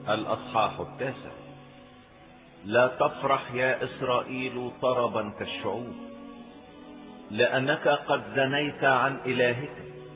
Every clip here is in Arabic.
الأصحاح 9. لا تفرح يا إسرائيل طربا كالشعوب، لأنك قد زنيت عن إلهك،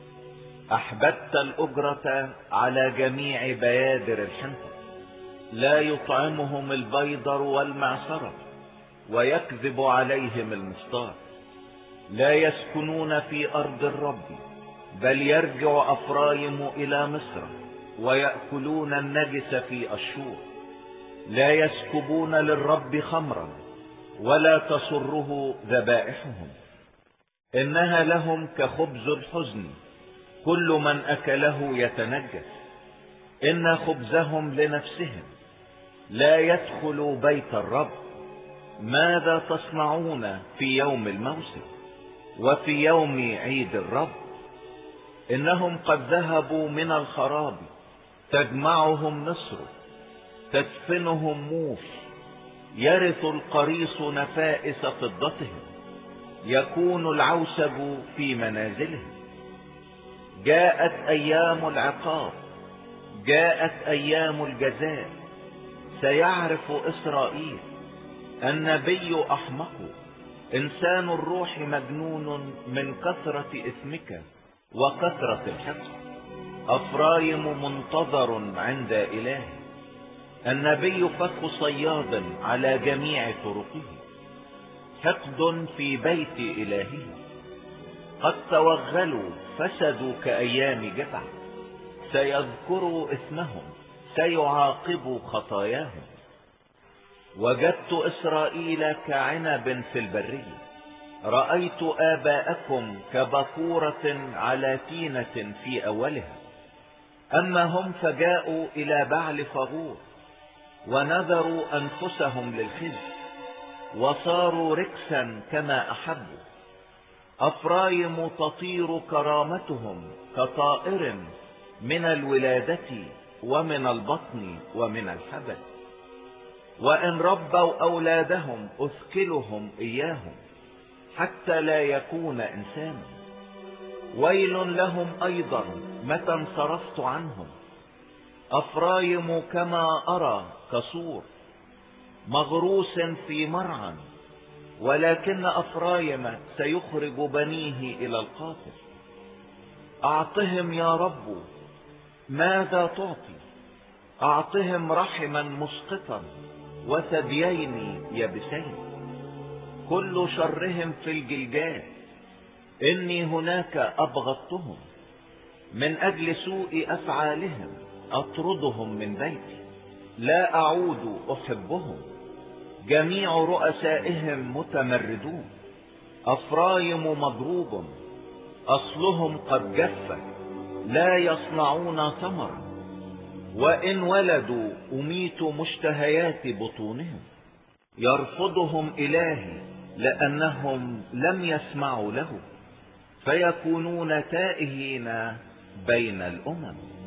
أحببت الأجرة على جميع بيادر الحنطة. لا يطعمهم البيضر والمعصرة، ويكذب عليهم المستار. لا يسكنون في أرض الرب، بل يرجع أفرايم إلى مصر، ويأكلون النجس في أشور. لا يسكبون للرب خمرا، ولا تسره ذبائحهم. إنها لهم كخبز الحزن، كل من أكله يتنجس. إن خبزهم لنفسهم، لا يدخل بيت الرب. ماذا تصنعون في يوم الموسم وفي يوم عيد الرب؟ إنهم قد ذهبوا من الخراب، تجمعهم مصر، تدفنهم موش. يرث القريص نفائس فضتهم، يكون العوسب في منازلهم. جاءت أيام العقاب، جاءت أيام الجزاء. سيعرف إسرائيل النبي أحمق، إنسان الروح مجنون من كثرة إثمك وكثرة الحقد. أفرايم منتظر عند إله، النبي فك صياد على جميع طرقه. حقد في بيت إلهه، قد توغلوا فسدوا كأيام جبع. سيذكروا إثمهم، سيعاقبوا خطاياهم. وجدت إسرائيل كعنب في البرية، رأيت آباءكم كبكورة على تينة في أولها. أما هم فجاءوا إلى بعل فغور، ونذروا أنفسهم للخزي، وصاروا ركسا كما أحبوا. أفرايم تطير كرامتهم كطائر من الولادة ومن البطن ومن الحبل. وإن ربوا أولادهم أثكلهم إياهم، حتى لا يكون إنسانا. ويل لهم أيضا متى انصرفت عنهم. أفرايم كما أرى كصور مغروس في مرعى، ولكن أفرايم سيخرج بنيه إلى القاطر. أعطهم يا رب، ماذا تعطي؟ أعطهم رحما مسقطا وثديين يبسين. كل شرهم في الجلجال، إني هناك أبغضتهم. من أجل سوء أفعالهم أطردهم من بيتي، لا أعود أحبهم. جميع رؤسائهم متمردون. أفرايم مضروب، أصلهم قد جف، لا يصنعون ثمرا. وإن ولدوا أميت مشتهيات بطونهم. يرفضهم إلهي لأنهم لم يسمعوا له، فيكونون تائهين بين الأمم.